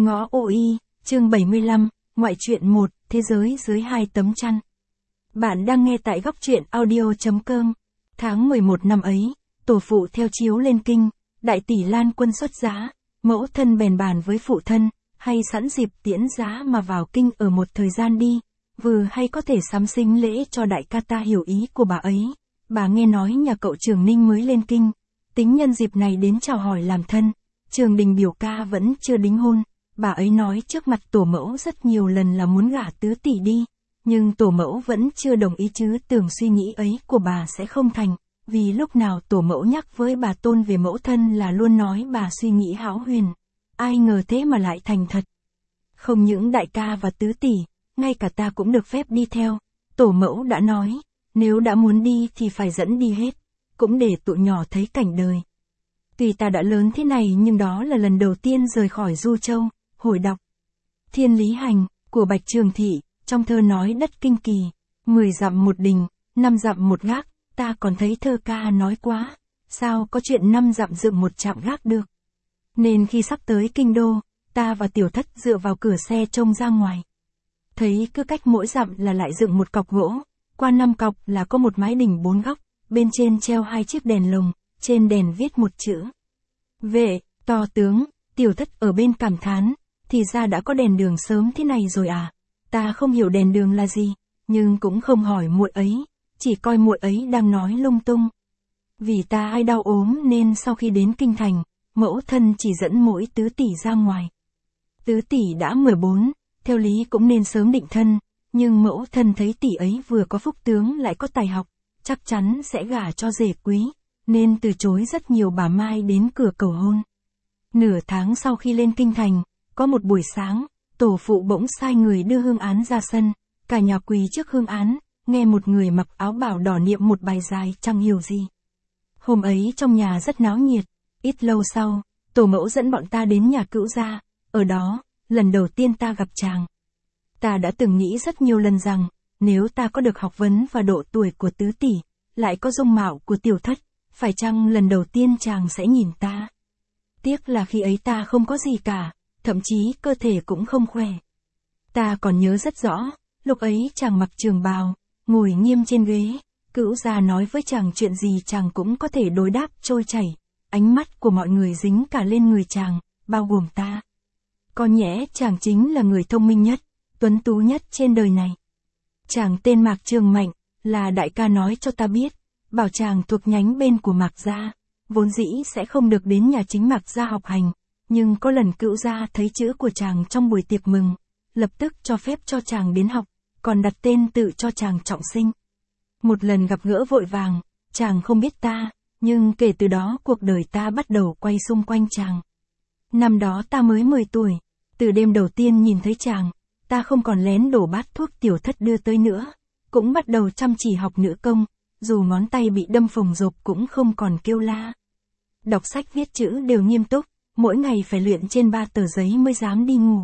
Ngõ Ô Y, chương 75, Ngoại truyện 1, Thế giới dưới hai tấm chăn. Bạn đang nghe tại góc truyện audio.com. Tháng 11 năm ấy, tổ phụ theo chiếu lên kinh, đại tỷ Lan Quân xuất giá, mẫu thân bèn bàn với phụ thân, hay sẵn dịp tiễn giá mà vào kinh ở một thời gian đi, vừa hay có thể sắm sính lễ cho đại ca ta hiểu ý của bà ấy. Bà nghe nói nhà cậu Trường Ninh mới lên kinh, tính nhân dịp này đến chào hỏi làm thân. Trường Đình biểu ca vẫn chưa đính hôn, bà ấy nói trước mặt tổ mẫu rất nhiều lần là muốn gả tứ tỷ đi, nhưng tổ mẫu vẫn chưa đồng ý chứ tưởng suy nghĩ ấy của bà sẽ không thành, vì lúc nào tổ mẫu nhắc với bà Tôn về mẫu thân là luôn nói bà suy nghĩ hão huyền. Ai ngờ thế mà lại thành thật. Không những đại ca và tứ tỷ, ngay cả ta cũng được phép đi theo, tổ mẫu đã nói, nếu đã muốn đi thì phải dẫn đi hết, cũng để tụi nhỏ thấy cảnh đời. Tuy ta đã lớn thế này nhưng đó là lần đầu tiên rời khỏi Du Châu. Hồi đọc Thiên Lý Hành của Bạch Trường Thị, trong thơ nói đất kinh kỳ, 10 dặm một đình, 5 dặm một gác, ta còn thấy thơ ca nói quá, sao có chuyện 5 dặm dựng một trạm gác được. Nên khi sắp tới kinh đô, ta và Tiểu Thất dựa vào cửa xe trông ra ngoài. Thấy cứ cách mỗi dặm là lại dựng một cọc gỗ, qua 5 cọc là có một mái đình 4 góc, bên trên treo 2 chiếc đèn lồng, trên đèn viết một chữ Vệ, to tướng. Tiểu Thất ở bên cảm thán, thì ra đã có đèn đường sớm thế này rồi à. Ta không hiểu đèn đường là gì, nhưng cũng không hỏi muội ấy, chỉ coi muội ấy đang nói lung tung. Vì ta ai đau ốm nên sau khi đến kinh thành, mẫu thân chỉ dẫn mỗi tứ tỷ ra ngoài. Tứ tỷ đã 14, theo lý cũng nên sớm định thân, nhưng mẫu thân thấy tỷ ấy vừa có phúc tướng lại có tài học, chắc chắn sẽ gả cho rể quý, nên từ chối rất nhiều bà mai đến cửa cầu hôn. Nửa tháng sau khi lên kinh thành, có một buổi sáng, tổ phụ bỗng sai người đưa hương án ra sân, cả nhà quỳ trước hương án, nghe một người mặc áo bào đỏ niệm một bài dài chẳng hiểu gì. Hôm ấy trong nhà rất náo nhiệt, ít lâu sau, tổ mẫu dẫn bọn ta đến nhà Cữu gia, ở đó, lần đầu tiên ta gặp chàng. Ta đã từng nghĩ rất nhiều lần rằng, nếu ta có được học vấn và độ tuổi của tứ tỷ, lại có dung mạo của Tiểu Thất, phải chăng lần đầu tiên chàng sẽ nhìn ta. Tiếc là khi ấy ta không có gì cả, thậm chí cơ thể cũng không khỏe. Ta còn nhớ rất rõ, lúc ấy chàng mặc trường bào, ngồi nghiêm trên ghế, Cữu gia nói với chàng chuyện gì chàng cũng có thể đối đáp trôi chảy, ánh mắt của mọi người dính cả lên người chàng, bao gồm ta. Có nhẽ chàng chính là người thông minh nhất, tuấn tú nhất trên đời này. Chàng tên Mạc Trường Mạnh, là đại ca nói cho ta biết, bảo chàng thuộc nhánh bên của Mạc gia. Vốn dĩ sẽ không được đến nhà chính Mạc gia học hành, nhưng có lần Cữu gia thấy chữ của chàng trong buổi tiệc mừng, lập tức cho phép cho chàng đến học, còn đặt tên tự cho chàng Trọng Sinh. Một lần gặp gỡ vội vàng, chàng không biết ta, nhưng kể từ đó cuộc đời ta bắt đầu quay xung quanh chàng. Năm đó ta mới 10 tuổi, từ đêm đầu tiên nhìn thấy chàng, ta không còn lén đổ bát thuốc Tiểu Thất đưa tới nữa, cũng bắt đầu chăm chỉ học nữ công, dù ngón tay bị đâm phồng rộp cũng không còn kêu la. Đọc sách viết chữ đều nghiêm túc, mỗi ngày phải luyện trên 3 tờ giấy mới dám đi ngủ.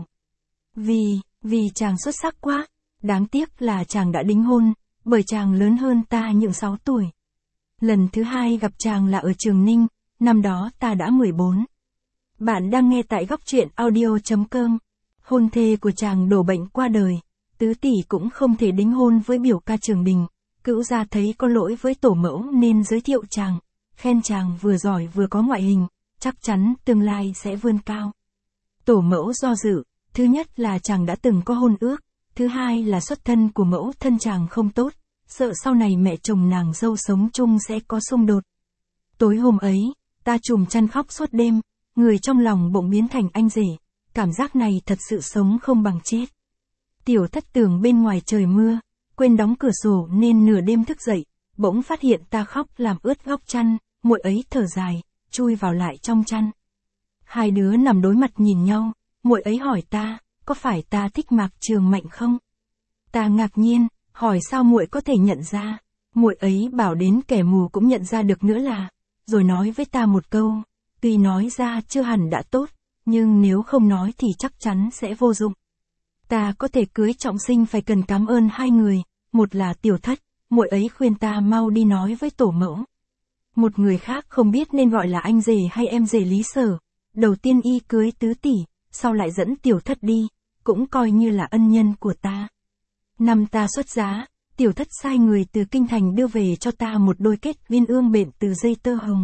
Vì chàng xuất sắc quá, đáng tiếc là chàng đã đính hôn, bởi chàng lớn hơn ta những 6 tuổi. Lần thứ hai gặp chàng là ở Trường Ninh, năm đó ta đã 14. Bạn đang nghe tại góc truyện audio.com. Hôn thê của chàng đổ bệnh qua đời, tứ tỷ cũng không thể đính hôn với biểu ca Trường Đình, Cữu gia thấy có lỗi với tổ mẫu nên giới thiệu chàng. Khen chàng vừa giỏi vừa có ngoại hình, chắc chắn tương lai sẽ vươn cao. Tổ mẫu do dự, thứ nhất là chàng đã từng có hôn ước, thứ hai là xuất thân của mẫu thân chàng không tốt, sợ sau này mẹ chồng nàng dâu sống chung sẽ có xung đột. Tối hôm ấy, ta trùm chăn khóc suốt đêm, người trong lòng bỗng biến thành anh rể, cảm giác này thật sự sống không bằng chết. Tiểu Thất tưởng bên ngoài trời mưa, quên đóng cửa sổ nên nửa đêm thức dậy, bỗng phát hiện ta khóc làm ướt góc chăn. Muội ấy thở dài, chui vào lại trong chăn. Hai đứa nằm đối mặt nhìn nhau, muội ấy hỏi ta, có phải ta thích Mạc Trường Mạnh không? Ta ngạc nhiên, hỏi sao muội có thể nhận ra? Muội ấy bảo đến kẻ mù cũng nhận ra được nữa là, rồi nói với ta một câu, tuy nói ra chưa hẳn đã tốt, nhưng nếu không nói thì chắc chắn sẽ vô dụng. Ta có thể cưới Trọng Sinh phải cần cảm ơn hai người, một là Tiểu Thất, muội ấy khuyên ta mau đi nói với tổ mẫu. Một người khác không biết nên gọi là anh rể hay em rể Lý Sở, đầu tiên y cưới tứ tỷ, sau lại dẫn Tiểu Thất đi, cũng coi như là ân nhân của ta. Năm ta xuất giá, Tiểu Thất sai người từ kinh thành đưa về cho ta một đôi kết viên ương bện từ dây tơ hồng.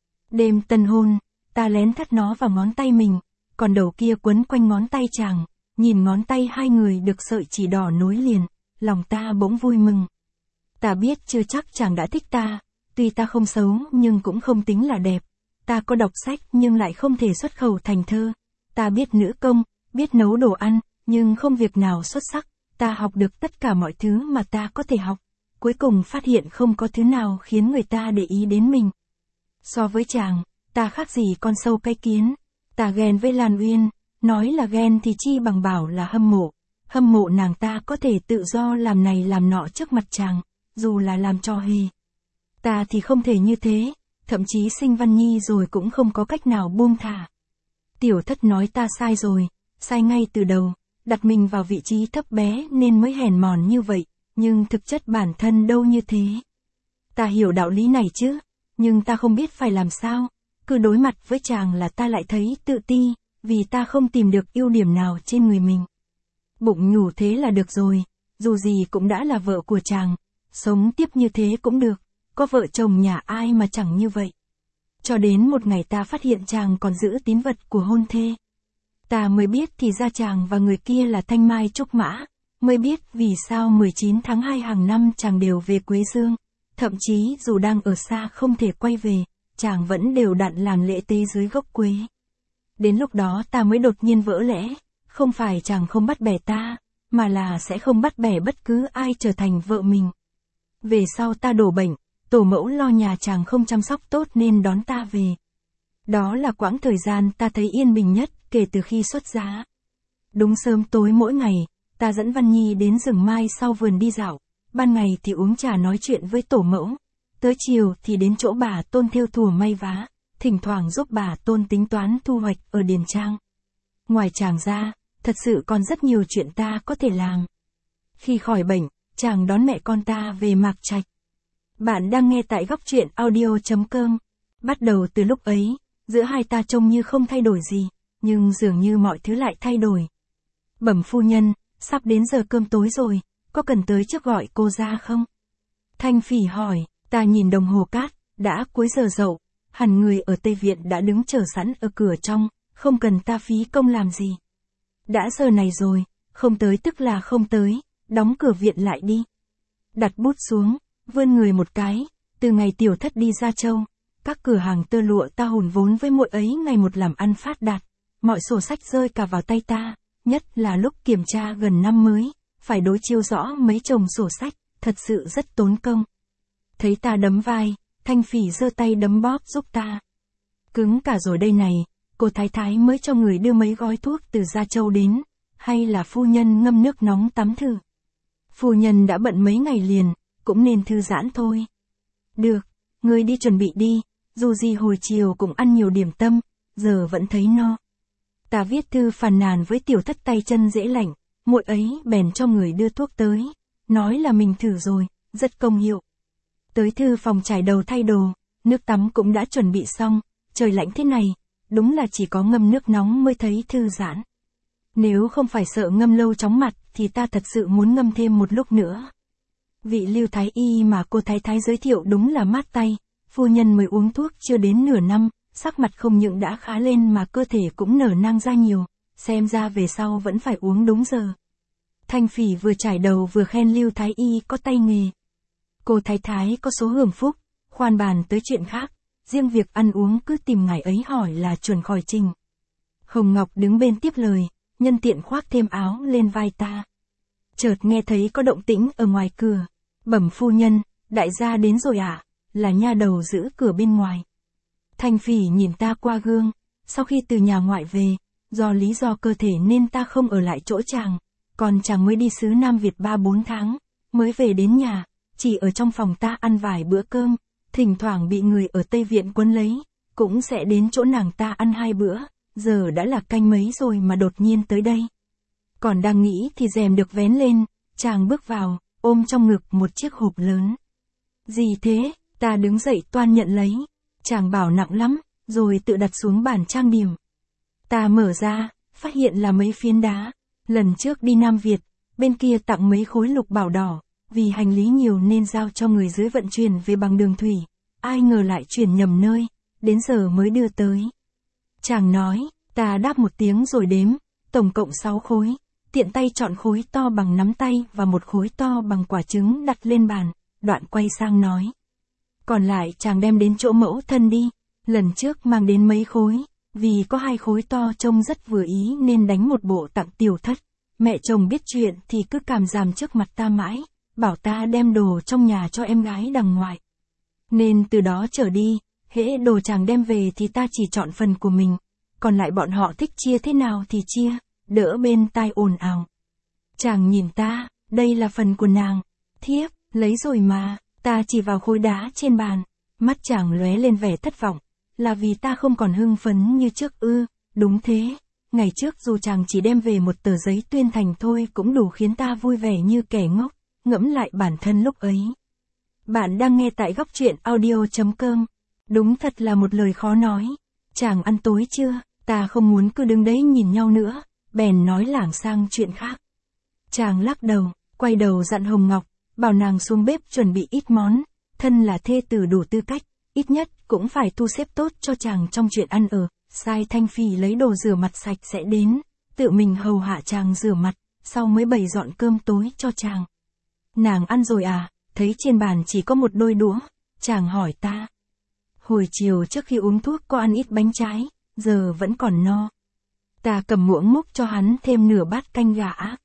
Đêm tân hôn, ta lén thắt nó vào ngón tay mình, còn đầu kia quấn quanh ngón tay chàng, nhìn ngón tay hai người được sợi chỉ đỏ nối liền, lòng ta bỗng vui mừng. Ta biết chưa chắc chàng đã thích ta, tuy ta không xấu nhưng cũng không tính là đẹp. Ta có đọc sách nhưng lại không thể xuất khẩu thành thơ. Ta biết nữ công, biết nấu đồ ăn, nhưng không việc nào xuất sắc. Ta học được tất cả mọi thứ mà ta có thể học. Cuối cùng phát hiện không có thứ nào khiến người ta để ý đến mình. So với chàng, ta khác gì con sâu cái kiến. Ta ghen với Lan Uyên, nói là ghen thì chi bằng bảo là hâm mộ. Hâm mộ nàng ta có thể tự do làm này làm nọ trước mặt chàng, dù là làm trò hề. Ta thì không thể như thế, thậm chí sinh Văn Nhi rồi cũng không có cách nào buông thả. Tiểu Thất nói ta sai rồi, sai ngay từ đầu, đặt mình vào vị trí thấp bé nên mới hèn mòn như vậy, nhưng thực chất bản thân đâu như thế. Ta hiểu đạo lý này chứ, nhưng ta không biết phải làm sao, cứ đối mặt với chàng là ta lại thấy tự ti, vì ta không tìm được ưu điểm nào trên người mình. Bụng nhủ thế là được rồi, dù gì cũng đã là vợ của chàng, sống tiếp như thế cũng được, có vợ chồng nhà ai mà chẳng như vậy. Cho đến một ngày ta phát hiện chàng còn giữ tín vật của hôn thê. Ta mới biết thì ra chàng và người kia là Thanh Mai Trúc Mã, mới biết vì sao 19 tháng 2 hàng năm chàng đều về Quế Dương, thậm chí dù đang ở xa không thể quay về, chàng vẫn đều đặn làm lễ tế dưới gốc quế. Đến lúc đó ta mới đột nhiên vỡ lẽ, không phải chàng không bắt bẻ ta, mà là sẽ không bắt bẻ bất cứ ai trở thành vợ mình. Về sau ta đổ bệnh, tổ mẫu lo nhà chàng không chăm sóc tốt nên đón ta về. Đó là quãng thời gian ta thấy yên bình nhất kể từ khi xuất giá. Đúng sớm tối mỗi ngày, ta dẫn Văn Nhi đến rừng mai sau vườn đi dạo, ban ngày thì uống trà nói chuyện với tổ mẫu, tới chiều thì đến chỗ bà Tôn thêu thùa may vá, thỉnh thoảng giúp bà Tôn tính toán thu hoạch ở điền trang. Ngoài chàng ra, thật sự còn rất nhiều chuyện ta có thể làm. Khi khỏi bệnh, chàng đón mẹ con ta về Mạc Trạch. Bạn đang nghe tại góc truyện audio.com. Bắt đầu từ lúc ấy, giữa hai ta trông như không thay đổi gì, nhưng dường như mọi thứ lại thay đổi. Bẩm phu nhân, sắp đến giờ cơm tối rồi, có cần tới trước gọi cô ra không? Thanh Phỉ hỏi, ta nhìn đồng hồ cát, đã cuối giờ dậu, hẳn người ở Tây Viện đã đứng chờ sẵn ở cửa trong, không cần ta phí công làm gì. Đã giờ này rồi, không tới tức là không tới, đóng cửa viện lại đi. Đặt bút xuống, vươn người một cái, từ ngày Tiểu Thất đi ra Châu, các cửa hàng tơ lụa ta hùn vốn với muội ấy ngày một làm ăn phát đạt, mọi sổ sách rơi cả vào tay ta, nhất là lúc kiểm tra gần năm mới, phải đối chiêu rõ mấy chồng sổ sách, thật sự rất tốn công. Thấy ta đấm vai, Thanh Phỉ giơ tay đấm bóp giúp ta. Cứng cả rồi đây này, cô thái thái mới cho người đưa mấy gói thuốc từ Gia Châu đến, hay là phu nhân ngâm nước nóng tắm thử? Phu nhân đã bận mấy ngày liền, cũng nên thư giãn thôi. Được, ngươi đi chuẩn bị đi, dù gì hồi chiều cũng ăn nhiều điểm tâm, giờ vẫn thấy no. Ta viết thư phàn nàn với Tiểu Thất tay chân dễ lạnh, muội ấy bèn cho người đưa thuốc tới, nói là mình thử rồi, rất công hiệu. Tới thư phòng trải đầu thay đồ, nước tắm cũng đã chuẩn bị xong, trời lạnh thế này, đúng là chỉ có ngâm nước nóng mới thấy thư giãn. Nếu không phải sợ ngâm lâu chóng mặt thì ta thật sự muốn ngâm thêm một lúc nữa. Vị Lưu Thái Y mà cô thái thái giới thiệu đúng là mát tay, phu nhân mới uống thuốc chưa đến nửa năm, sắc mặt không những đã khá lên mà cơ thể cũng nở nang ra nhiều, xem ra về sau vẫn phải uống đúng giờ. Thanh Phỉ vừa trải đầu vừa khen Lưu Thái Y có tay nghề. Cô thái thái có số hưởng phúc, khoan bàn tới chuyện khác, riêng việc ăn uống cứ tìm ngài ấy hỏi là chuẩn khỏi trình. Hồng Ngọc đứng bên tiếp lời, nhân tiện khoác thêm áo lên vai ta. Chợt nghe thấy có động tĩnh ở ngoài cửa. Bẩm phu nhân, đại gia đến rồi ạ, là nha đầu giữ cửa bên ngoài. Thanh Phỉ nhìn ta qua gương, sau khi từ nhà ngoại về, do lý do cơ thể nên ta không ở lại chỗ chàng, còn chàng mới đi xứ Nam Việt 3-4 tháng, mới về đến nhà, chỉ ở trong phòng ta ăn vài bữa cơm, thỉnh thoảng bị người ở Tây Viện quấn lấy, cũng sẽ đến chỗ nàng ta ăn 2 bữa, giờ đã là canh mấy rồi mà đột nhiên tới đây. Còn đang nghĩ thì rèm được vén lên, chàng bước vào, ôm trong ngực một chiếc hộp lớn. Gì thế? Ta đứng dậy toan nhận lấy, chàng bảo nặng lắm, rồi tự đặt xuống bàn trang điểm. Ta mở ra, phát hiện là mấy phiến đá. Lần trước đi Nam Việt, bên kia tặng mấy khối lục bảo đỏ, vì hành lý nhiều nên giao cho người dưới vận chuyển về bằng đường thủy. Ai ngờ lại chuyển nhầm nơi, đến giờ mới đưa tới. Chàng nói, ta đáp một tiếng rồi đếm, tổng cộng 6 khối, tiện tay chọn khối to bằng nắm tay và một khối to bằng quả trứng đặt lên bàn, đoạn quay sang nói. Còn lại chàng đem đến chỗ mẫu thân đi, lần trước mang đến mấy khối, vì có 2 khối to trông rất vừa ý nên đánh một bộ tặng tiểu thất. Mẹ chồng biết chuyện thì cứ càm ràm trước mặt ta mãi, bảo ta đem đồ trong nhà cho em gái đằng ngoại. Nên từ đó trở đi, hễ đồ chàng đem về thì ta chỉ chọn phần của mình, còn lại bọn họ thích chia thế nào thì chia, đỡ bên tai ồn ào. Chàng nhìn ta, đây là phần của nàng. Thiếp, lấy rồi mà, ta chỉ vào khối đá trên bàn. Mắt chàng lóe lên vẻ thất vọng, là vì ta không còn hưng phấn như trước ư? Đúng thế, ngày trước dù chàng chỉ đem về một tờ giấy tuyên thành thôi cũng đủ khiến ta vui vẻ như kẻ ngốc, ngẫm lại bản thân lúc ấy. Bạn đang nghe tại góc truyện audio.com. Đúng thật là một lời khó nói. Chàng ăn tối chưa? Ta không muốn cứ đứng đấy nhìn nhau nữa, bèn nói lảng sang chuyện khác. Chàng lắc đầu, quay đầu dặn Hồng Ngọc, bảo nàng xuống bếp chuẩn bị ít món, thân là thê tử đủ tư cách, ít nhất cũng phải thu xếp tốt cho chàng trong chuyện ăn ở, sai Thanh Phỉ lấy đồ rửa mặt sạch sẽ đến, tự mình hầu hạ chàng rửa mặt, sau mới bày dọn cơm tối cho chàng. Nàng ăn rồi à? Thấy trên bàn chỉ có một đôi đũa, chàng hỏi ta. Hồi chiều trước khi uống thuốc có ăn ít bánh trái, giờ vẫn còn no. Ta cầm muỗng múc cho hắn thêm nửa bát canh gà ác.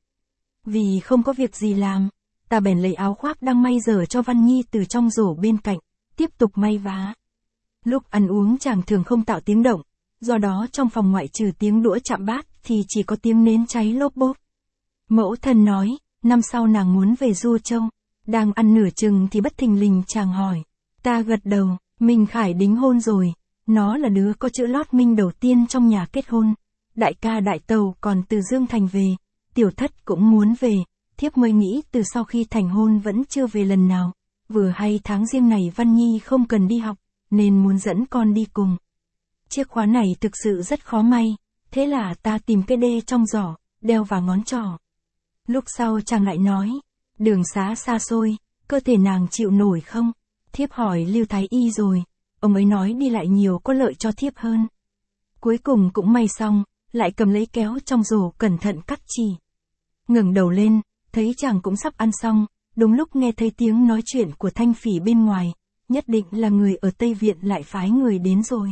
Vì không có việc gì làm, ta bèn lấy áo khoác đang may dở cho Văn Nhi từ trong rổ bên cạnh, tiếp tục may vá. Lúc ăn uống chàng thường không tạo tiếng động, do đó trong phòng ngoại trừ tiếng đũa chạm bát thì chỉ có tiếng nến cháy lốp bốp. Mẫu thân nói, năm sau nàng muốn về Du Châu. Đang ăn nửa chừng thì bất thình lình chàng hỏi. Ta gật đầu, Minh Khải đính hôn rồi, nó là đứa có chữ lót Minh đầu tiên trong nhà kết hôn. Đại ca đại tàu còn từ Dương Thành về, tiểu thất cũng muốn về, thiếp mới nghĩ từ sau khi thành hôn vẫn chưa về lần nào. Vừa hay tháng riêng này Văn Nhi không cần đi học, nên muốn dẫn con đi cùng. Chiếc khóa này thực sự rất khó may, thế là ta tìm cái đê trong giỏ, đeo vào ngón trỏ. Lúc sau chàng lại nói, đường xá xa xôi, cơ thể nàng chịu nổi không? Thiếp hỏi Lưu Thái Y rồi, ông ấy nói đi lại nhiều có lợi cho thiếp hơn. Cuối cùng cũng may xong, lại cầm lấy kéo trong rổ cẩn thận cắt chỉ. Ngẩng đầu lên, thấy chàng cũng sắp ăn xong, đúng lúc nghe thấy tiếng nói chuyện của Thanh Phỉ bên ngoài, nhất định là người ở Tây Viện lại phái người đến rồi.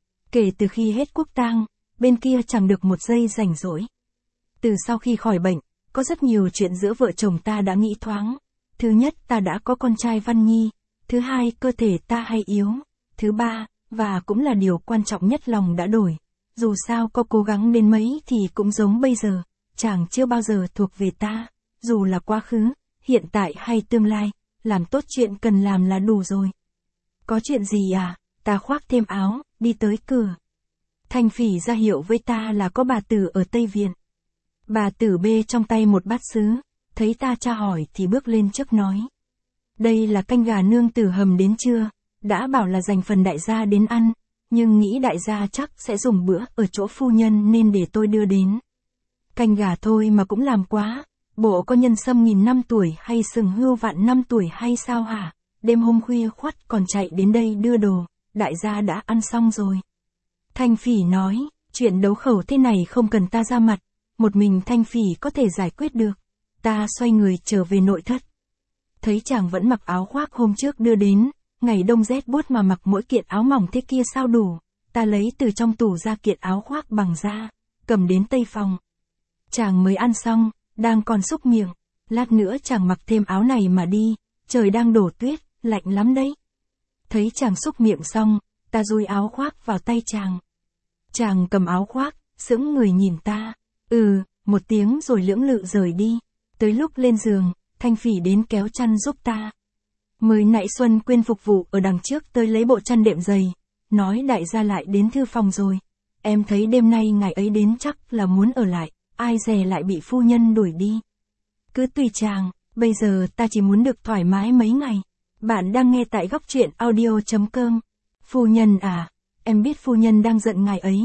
Kể từ khi hết quốc tang, bên kia chẳng được một giây rảnh rỗi. Từ sau khi khỏi bệnh, có rất nhiều chuyện giữa vợ chồng ta đã nghĩ thoáng. Thứ nhất, ta đã có con trai Văn Nhi. Thứ hai, cơ thể ta hay yếu. Thứ ba, và cũng là điều quan trọng nhất, lòng đã đổi. Dù sao có cố gắng đến mấy thì cũng giống bây giờ, chàng chưa bao giờ thuộc về ta. Dù là quá khứ, hiện tại hay tương lai, làm tốt chuyện cần làm là đủ rồi. Có chuyện gì à? Ta khoác thêm áo, đi tới cửa. Thanh Phỉ ra hiệu với ta là có bà Tử ở Tây Viện. Bà Tử bê trong tay một bát sứ, thấy ta tra hỏi thì bước lên trước nói. Đây là canh gà nương tử hầm đến trưa, đã bảo là dành phần đại gia đến ăn, nhưng nghĩ đại gia chắc sẽ dùng bữa ở chỗ phu nhân nên để tôi đưa đến. Canh gà thôi mà cũng làm quá, bộ có nhân sâm 1000 năm tuổi hay sừng hươu vạn năm tuổi hay sao hả? Đêm hôm khuya khoắt còn chạy đến đây đưa đồ, đại gia đã ăn xong rồi. Thanh Phỉ nói, chuyện đấu khẩu thế này không cần ta ra mặt, một mình Thanh Phỉ có thể giải quyết được. Ta xoay người trở về nội thất. Thấy chàng vẫn mặc áo khoác hôm trước đưa đến, ngày đông rét buốt mà mặc mỗi kiện áo mỏng thế kia sao đủ. Ta lấy từ trong tủ ra kiện áo khoác bằng da, cầm đến tây phòng. Chàng mới ăn xong, đang còn xúc miệng, lát nữa chàng mặc thêm áo này mà đi, trời đang đổ tuyết, lạnh lắm đấy. Thấy chàng xúc miệng xong, ta dúi áo khoác vào tay chàng. Chàng cầm áo khoác, sững người nhìn ta, một tiếng rồi lưỡng lự rời đi. Tới lúc lên giường, Thanh Phỉ đến kéo chăn giúp ta. Mới nãy Xuân Quyên phục vụ ở đằng trước tới lấy bộ chăn đệm dày, nói đại gia lại đến thư phòng rồi. Em thấy đêm nay ngày ấy đến chắc là muốn ở lại, ai dè lại bị phu nhân đuổi đi. Cứ tùy chàng, bây giờ ta chỉ muốn được thoải mái mấy ngày. Bạn đang nghe tại góc truyện audio.com. Phu nhân à, em biết phu nhân đang giận ngài ấy,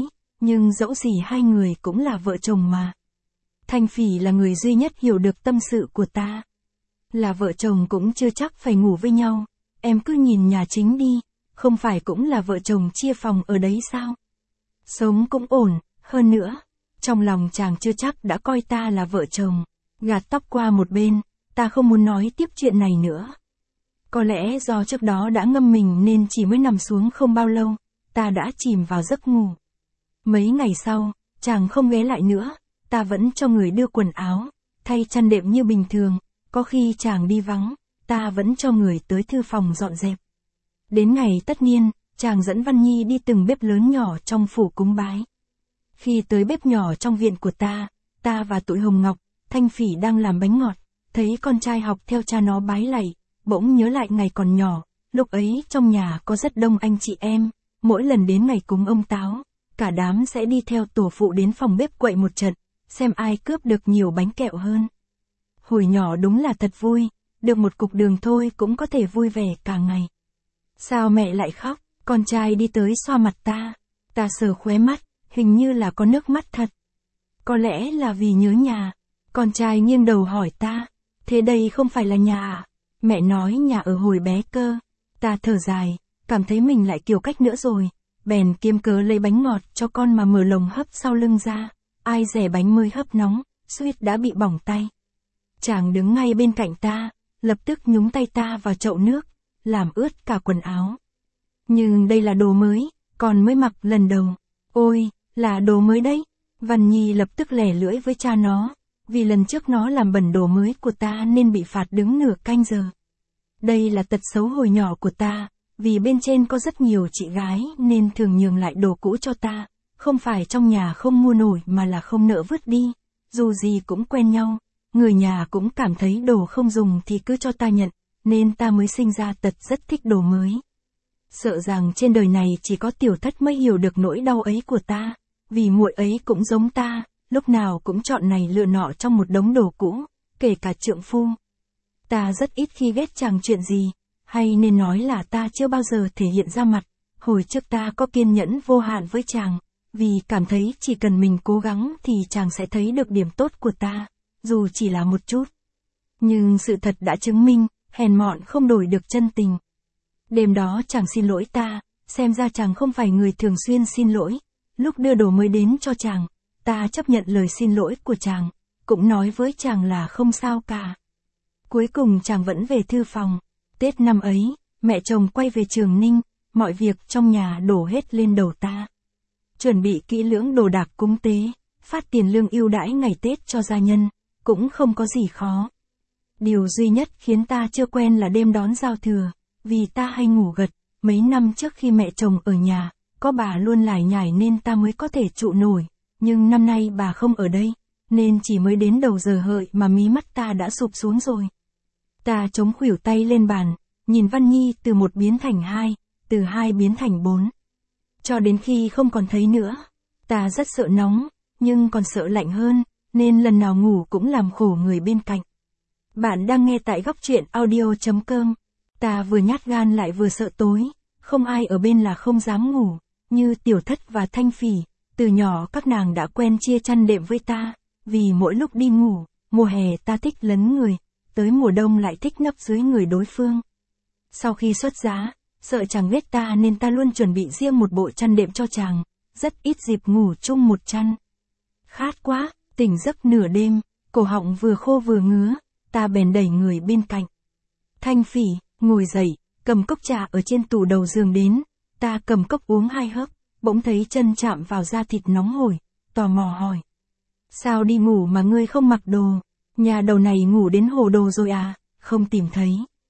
Nhưng dẫu gì hai người cũng là vợ chồng mà. Thanh Phỉ là người duy nhất hiểu được tâm sự của ta. Là vợ chồng cũng chưa chắc phải ngủ với nhau, em cứ nhìn nhà chính đi, không phải cũng là vợ chồng chia phòng ở đấy sao? Sống cũng ổn, hơn nữa, trong lòng chàng chưa chắc đã coi ta là vợ chồng. Gạt tóc qua một bên, ta không muốn nói tiếp chuyện này nữa. Có lẽ do trước đó đã ngâm mình nên chỉ mới nằm xuống không bao lâu, ta đã chìm vào giấc ngủ. Mấy ngày sau, chàng không ghé lại nữa, ta vẫn cho người đưa quần áo, thay chăn đệm như bình thường, có khi chàng đi vắng, ta vẫn cho người tới thư phòng dọn dẹp. Đến ngày tất niên, chàng dẫn Văn Nhi đi từng bếp lớn nhỏ trong phủ cúng bái. Khi tới bếp nhỏ trong viện của ta và tụi Hồng Ngọc, Thanh Phỉ đang làm bánh ngọt, thấy con trai học theo cha nó bái lạy, bỗng nhớ lại ngày còn nhỏ, lúc ấy trong nhà có rất đông anh chị em, mỗi lần đến ngày cúng ông Táo, cả đám sẽ đi theo tổ phụ đến phòng bếp quậy một trận, xem ai cướp được nhiều bánh kẹo hơn. Hồi nhỏ đúng là thật vui, được một cục đường thôi cũng có thể vui vẻ cả ngày. Sao mẹ lại khóc? Con trai đi tới xoa mặt ta sờ khóe mắt, hình như là có nước mắt thật. Có lẽ là vì nhớ nhà. Con trai nghiêng đầu hỏi ta, thế đây không phải là nhà à? Mẹ nói nhà ở hồi bé cơ. Ta thở dài, cảm thấy mình lại kiều cách nữa rồi, bèn kiếm cớ lấy bánh ngọt cho con mà mở lồng hấp sau lưng ra. Ai dè bánh mới hấp nóng, suýt đã bị bỏng tay. Chàng đứng ngay bên cạnh ta, lập tức nhúng tay ta vào chậu nước, làm ướt cả quần áo. Nhưng đây là đồ mới, con mới mặc lần đầu. Ôi, là đồ mới đấy. Văn Nhi lập tức lẻ lưỡi với cha nó, vì lần trước nó làm bẩn đồ mới của ta nên bị phạt đứng nửa canh giờ. Đây là tật xấu hồi nhỏ của ta, vì bên trên có rất nhiều chị gái nên thường nhường lại đồ cũ cho ta, không phải trong nhà không mua nổi mà là không nỡ vứt đi, dù gì cũng quen nhau, người nhà cũng cảm thấy đồ không dùng thì cứ cho ta nhận, nên ta mới sinh ra tật rất thích đồ mới. Sợ rằng trên đời này chỉ có Tiểu Thất mới hiểu được nỗi đau ấy của ta, vì muội ấy cũng giống ta, lúc nào cũng chọn này lựa nọ trong một đống đồ cũ, kể cả trượng phu. Ta rất ít khi ghét chàng chuyện gì, hay nên nói là ta chưa bao giờ thể hiện ra mặt. Hồi trước ta có kiên nhẫn vô hạn với chàng, vì cảm thấy chỉ cần mình cố gắng thì chàng sẽ thấy được điểm tốt của ta, dù chỉ là một chút. Nhưng sự thật đã chứng minh, hèn mọn không đổi được chân tình. Đêm đó chàng xin lỗi ta, xem ra chàng không phải người thường xuyên xin lỗi. Lúc đưa đồ mới đến cho chàng, ta chấp nhận lời xin lỗi của chàng, cũng nói với chàng là không sao cả. Cuối cùng chàng vẫn về thư phòng. Tết năm ấy, mẹ chồng quay về Trường Ninh, mọi việc trong nhà đổ hết lên đầu ta. Chuẩn bị kỹ lưỡng đồ đạc cúng tế, phát tiền lương ưu đãi ngày Tết cho gia nhân, cũng không có gì khó. Điều duy nhất khiến ta chưa quen là đêm đón giao thừa, vì ta hay ngủ gật, mấy năm trước khi mẹ chồng ở nhà, có bà luôn lải nhải nên ta mới có thể trụ nổi, nhưng năm nay bà không ở đây, nên chỉ mới đến đầu giờ hợi mà mí mắt ta đã sụp xuống rồi. Ta chống khuỷu tay lên bàn, nhìn Văn Nhi từ 1 biến thành 2, từ 2 biến thành 4. Cho đến khi không còn thấy nữa, ta rất sợ nóng, nhưng còn sợ lạnh hơn, nên lần nào ngủ cũng làm khổ người bên cạnh. Bạn đang nghe tại góc truyện audio.com. Ta vừa nhát gan lại vừa sợ tối, không ai ở bên là không dám ngủ, như Tiểu Thất và Thanh Phỉ, từ nhỏ các nàng đã quen chia chăn đệm với ta, vì mỗi lúc đi ngủ, mùa hè ta thích lấn người, tới mùa đông lại thích nấp dưới người đối phương. Sau khi xuất giá, sợ chàng ghét ta nên ta luôn chuẩn bị riêng một bộ chăn đệm cho chàng, rất ít dịp ngủ chung một chăn. Khát quá, tỉnh giấc nửa đêm, cổ họng vừa khô vừa ngứa, ta bèn đẩy người bên cạnh. Thanh Phỉ, ngồi dậy, cầm cốc trà ở trên tủ đầu giường đến, ta cầm cốc uống 2 hớp, bỗng thấy chân chạm vào da thịt nóng hổi, tò mò hỏi. Sao đi ngủ mà ngươi không mặc đồ? Nhà đầu này ngủ đến hồ đồ rồi à, không tìm thấy.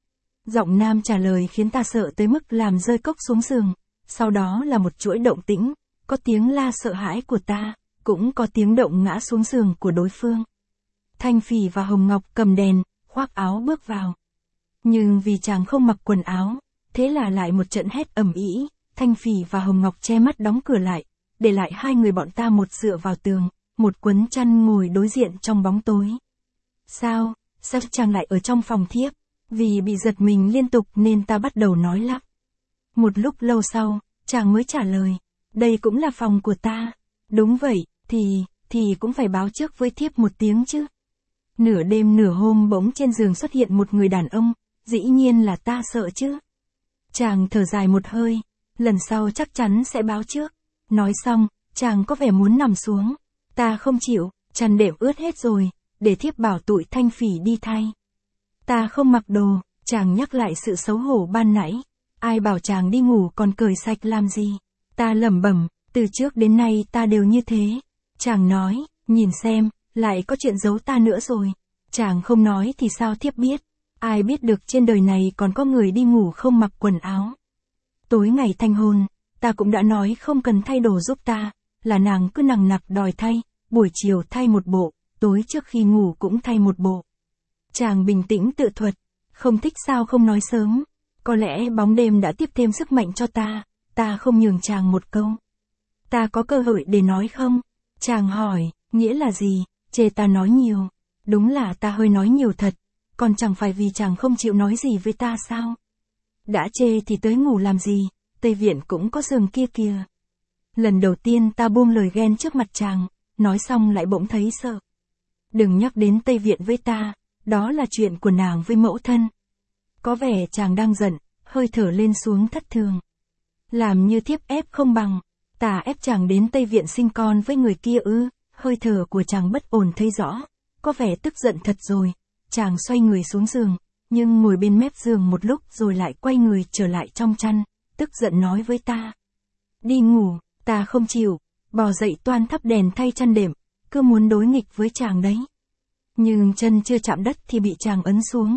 Giọng nam trả lời khiến ta sợ tới mức làm rơi cốc xuống giường, sau đó là một chuỗi động tĩnh, có tiếng la sợ hãi của ta, cũng có tiếng động ngã xuống giường của đối phương. Thanh Phỉ và Hồng Ngọc cầm đèn, khoác áo bước vào. Nhưng vì chàng không mặc quần áo, thế là lại một trận hét ầm ĩ. Thanh Phỉ và Hồng Ngọc che mắt đóng cửa lại, để lại hai người bọn ta một dựa vào tường, một quấn chăn ngồi đối diện trong bóng tối. Sao chàng lại ở trong phòng thiếp? Vì bị giật mình liên tục nên ta bắt đầu nói lắp. Một lúc lâu sau, chàng mới trả lời, đây cũng là phòng của ta. Đúng vậy, thì cũng phải báo trước với thiếp một tiếng chứ. Nửa đêm nửa hôm bỗng trên giường xuất hiện một người đàn ông, dĩ nhiên là ta sợ chứ. Chàng thở dài một hơi, lần sau chắc chắn sẽ báo trước. Nói xong, chàng có vẻ muốn nằm xuống. Ta không chịu, chăn đệm ướt hết rồi, để thiếp bảo tụi Thanh Phỉ đi thay. Ta không mặc đồ, chàng nhắc lại sự xấu hổ ban nãy. Ai bảo chàng đi ngủ còn cởi sạch làm gì? Ta lẩm bẩm, từ trước đến nay ta đều như thế. Chàng nói, nhìn xem, lại có chuyện giấu ta nữa rồi. Chàng không nói thì sao thiếp biết? Ai biết được trên đời này còn có người đi ngủ không mặc quần áo. Tối ngày thanh hôn, ta cũng đã nói không cần thay đồ giúp ta, là nàng cứ nằng nặc đòi thay, buổi chiều thay một bộ, tối trước khi ngủ cũng thay một bộ. Chàng bình tĩnh tự thuật, không thích sao không nói sớm, có lẽ bóng đêm đã tiếp thêm sức mạnh cho ta không nhường chàng một câu. Ta có cơ hội để nói không? Chàng hỏi, nghĩa là gì, chê ta nói nhiều. Đúng là ta hơi nói nhiều thật, còn chẳng phải vì chàng không chịu nói gì với ta sao? Đã chê thì tới ngủ làm gì, Tây Viện cũng có giường kia kìa. Lần đầu tiên ta buông lời ghen trước mặt chàng, nói xong lại bỗng thấy sợ. Đừng nhắc đến Tây Viện với ta, đó là chuyện của nàng với mẫu thân. Có vẻ chàng đang giận, hơi thở lên xuống thất thường. Làm như thiếp ép không bằng, ta ép chàng đến Tây Viện sinh con với người kia ư? Hơi thở của chàng bất ổn thấy rõ, có vẻ tức giận thật rồi. Chàng xoay người xuống giường, nhưng ngồi bên mép giường một lúc rồi lại quay người trở lại trong chăn, tức giận nói với ta. Đi ngủ, ta không chịu, bò dậy toan thắp đèn thay chăn đệm, cứ muốn đối nghịch với chàng đấy. Nhưng chân chưa chạm đất thì bị chàng ấn xuống,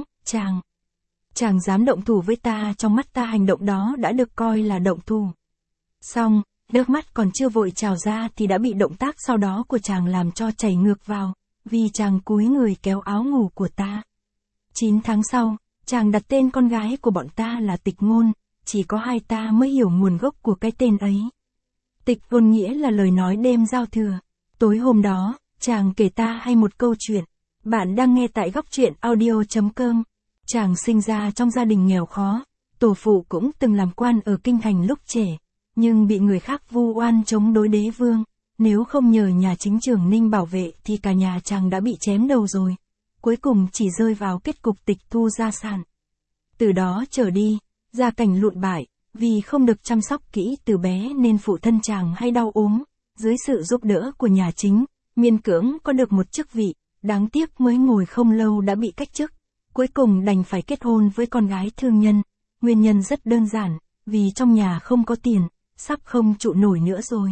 chàng dám động thủ với ta, trong mắt ta hành động đó đã được coi là động thủ. Xong, nước mắt còn chưa vội trào ra thì đã bị động tác sau đó của chàng làm cho chảy ngược vào, vì chàng cúi người kéo áo ngủ của ta. 9 tháng sau, chàng đặt tên con gái của bọn ta là Tịch Ngôn, chỉ có hai ta mới hiểu nguồn gốc của cái tên ấy. Tịch Ngôn nghĩa là lời nói đêm giao thừa. Tối hôm đó, chàng kể ta hay một câu chuyện. Bạn đang nghe tại góc truyện audio.com. Chàng sinh ra trong gia đình nghèo khó, tổ phụ cũng từng làm quan ở kinh thành lúc trẻ, nhưng bị người khác vu oan chống đối đế vương. Nếu không nhờ nhà chính Trường Ninh bảo vệ thì cả nhà chàng đã bị chém đầu rồi. Cuối cùng chỉ rơi vào kết cục tịch thu gia sản. Từ đó trở đi, gia cảnh lụn bại, vì không được chăm sóc kỹ từ bé nên phụ thân chàng hay đau ốm. Dưới sự giúp đỡ của nhà chính, miễn cưỡng có được một chức vị, đáng tiếc mới ngồi không lâu đã bị cách chức. Cuối cùng đành phải kết hôn với con gái thương nhân. Nguyên nhân rất đơn giản, vì trong nhà không có tiền, sắp không trụ nổi nữa rồi.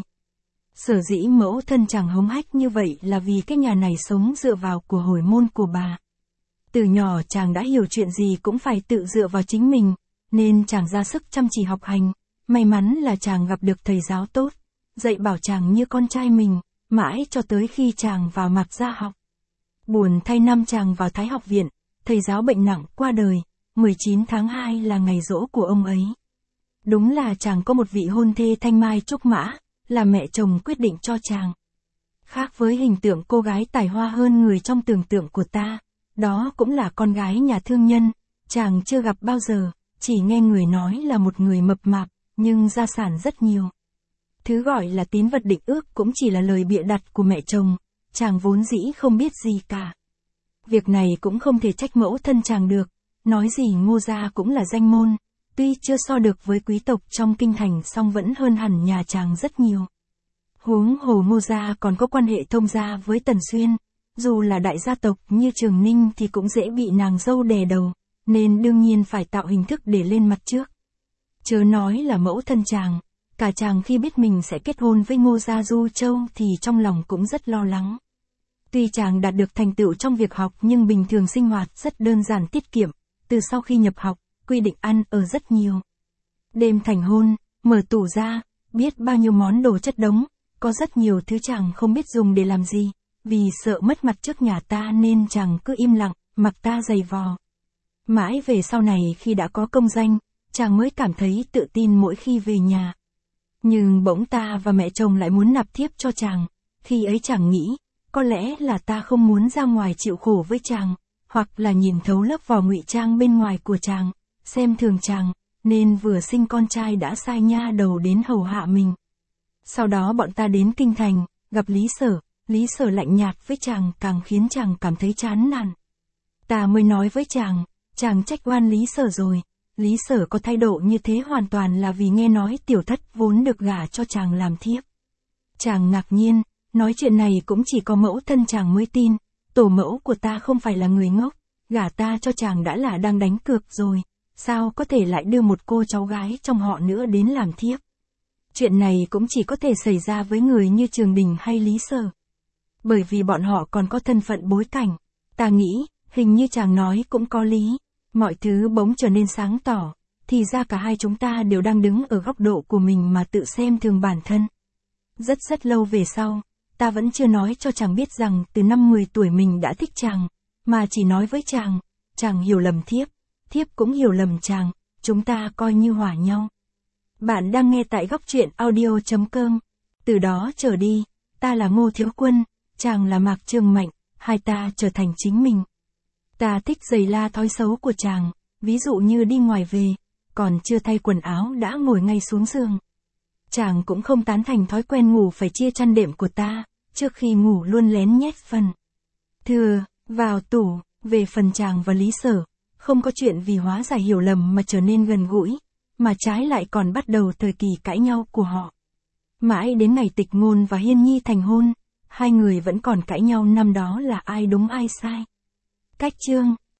Sở dĩ mẫu thân chàng hống hách như vậy là vì cái nhà này sống dựa vào của hồi môn của bà. Từ nhỏ chàng đã hiểu chuyện gì cũng phải tự dựa vào chính mình, nên chàng ra sức chăm chỉ học hành. May mắn là chàng gặp được thầy giáo tốt, dạy bảo chàng như con trai mình, mãi cho tới khi chàng vào Mạc Gia học. Buồn thay năm chàng vào Thái học viện, thầy giáo bệnh nặng qua đời, 19 tháng 2 là ngày giỗ của ông ấy. Đúng là chàng có một vị hôn thê thanh mai trúc mã, là mẹ chồng quyết định cho chàng. Khác với hình tượng cô gái tài hoa hơn người trong tưởng tượng của ta, đó cũng là con gái nhà thương nhân, chàng chưa gặp bao giờ, chỉ nghe người nói là một người mập mạp, nhưng gia sản rất nhiều. Thứ gọi là tín vật định ước cũng chỉ là lời bịa đặt của mẹ chồng, chàng vốn dĩ không biết gì cả. Việc này cũng không thể trách mẫu thân chàng được, nói gì Ngô gia cũng là danh môn, tuy chưa so được với quý tộc trong kinh thành song vẫn hơn hẳn nhà chàng rất nhiều. Huống hồ Ngô gia còn có quan hệ thông gia với Tần Xuyên, dù là đại gia tộc như Trường Ninh thì cũng dễ bị nàng dâu đè đầu, nên đương nhiên phải tạo hình thức để lên mặt trước. Chớ nói là mẫu thân chàng, cả chàng khi biết mình sẽ kết hôn với Ngô gia Du Châu thì trong lòng cũng rất lo lắng. Tuy chàng đạt được thành tựu trong việc học nhưng bình thường sinh hoạt rất đơn giản tiết kiệm, từ sau khi nhập học, quy định ăn ở rất nhiều. Đêm thành hôn, mở tủ ra, biết bao nhiêu món đồ chất đống, có rất nhiều thứ chàng không biết dùng để làm gì, vì sợ mất mặt trước nhà ta nên chàng cứ im lặng, mặc ta giày vò. Mãi về sau này khi đã có công danh, chàng mới cảm thấy tự tin mỗi khi về nhà. Nhưng bỗng ta và mẹ chồng lại muốn nạp thiếp cho chàng, khi ấy chàng nghĩ, có lẽ là ta không muốn ra ngoài chịu khổ với chàng, hoặc là nhìn thấu lớp vỏ ngụy trang bên ngoài của chàng, xem thường chàng, nên vừa sinh con trai đã sai nha đầu đến hầu hạ mình. Sau đó bọn ta đến kinh thành, gặp Lý Sở lạnh nhạt với chàng càng khiến chàng cảm thấy chán nản. Ta mới nói với chàng trách oan Lý Sở rồi, Lý Sở có thái độ như thế hoàn toàn là vì nghe nói tiểu thất vốn được gả cho chàng làm thiếp. Chàng ngạc nhiên, nói chuyện này cũng chỉ có mẫu thân chàng mới tin, tổ mẫu của ta không phải là người ngốc, gả ta cho chàng đã là đang đánh cược rồi, sao có thể lại đưa một cô cháu gái trong họ nữa đến làm thiếp. Chuyện này cũng chỉ có thể xảy ra với người như Trường Đình hay Lý Sở. Bởi vì bọn họ còn có thân phận bối cảnh, ta nghĩ, hình như chàng nói cũng có lý, mọi thứ bỗng trở nên sáng tỏ, thì ra cả hai chúng ta đều đang đứng ở góc độ của mình mà tự xem thường bản thân. Rất lâu về sau, ta vẫn chưa nói cho chàng biết rằng từ năm 10 tuổi mình đã thích chàng, mà chỉ nói với chàng hiểu lầm thiếp cũng hiểu lầm chàng, chúng ta coi như hòa nhau. Bạn đang nghe tại góc truyện audio.com. Từ đó trở đi, ta là Ngô Thiếu Quân, chàng là Mạc Trường Mạnh, hai ta trở thành chính mình. Ta thích giày la thói xấu của chàng, ví dụ như đi ngoài về, còn chưa thay quần áo đã ngồi ngay xuống giường. Chàng cũng không tán thành thói quen ngủ phải chia chăn đệm của ta, trước khi ngủ luôn lén nhét phần thừa vào tủ. Về phần chàng và Lý Sở, không có chuyện vì hóa giải hiểu lầm mà trở nên gần gũi, mà trái lại còn bắt đầu thời kỳ cãi nhau của họ. Mãi đến ngày Tịch Ngôn và Hiên Nhi thành hôn, hai người vẫn còn cãi nhau năm đó là ai đúng ai sai. Cách chương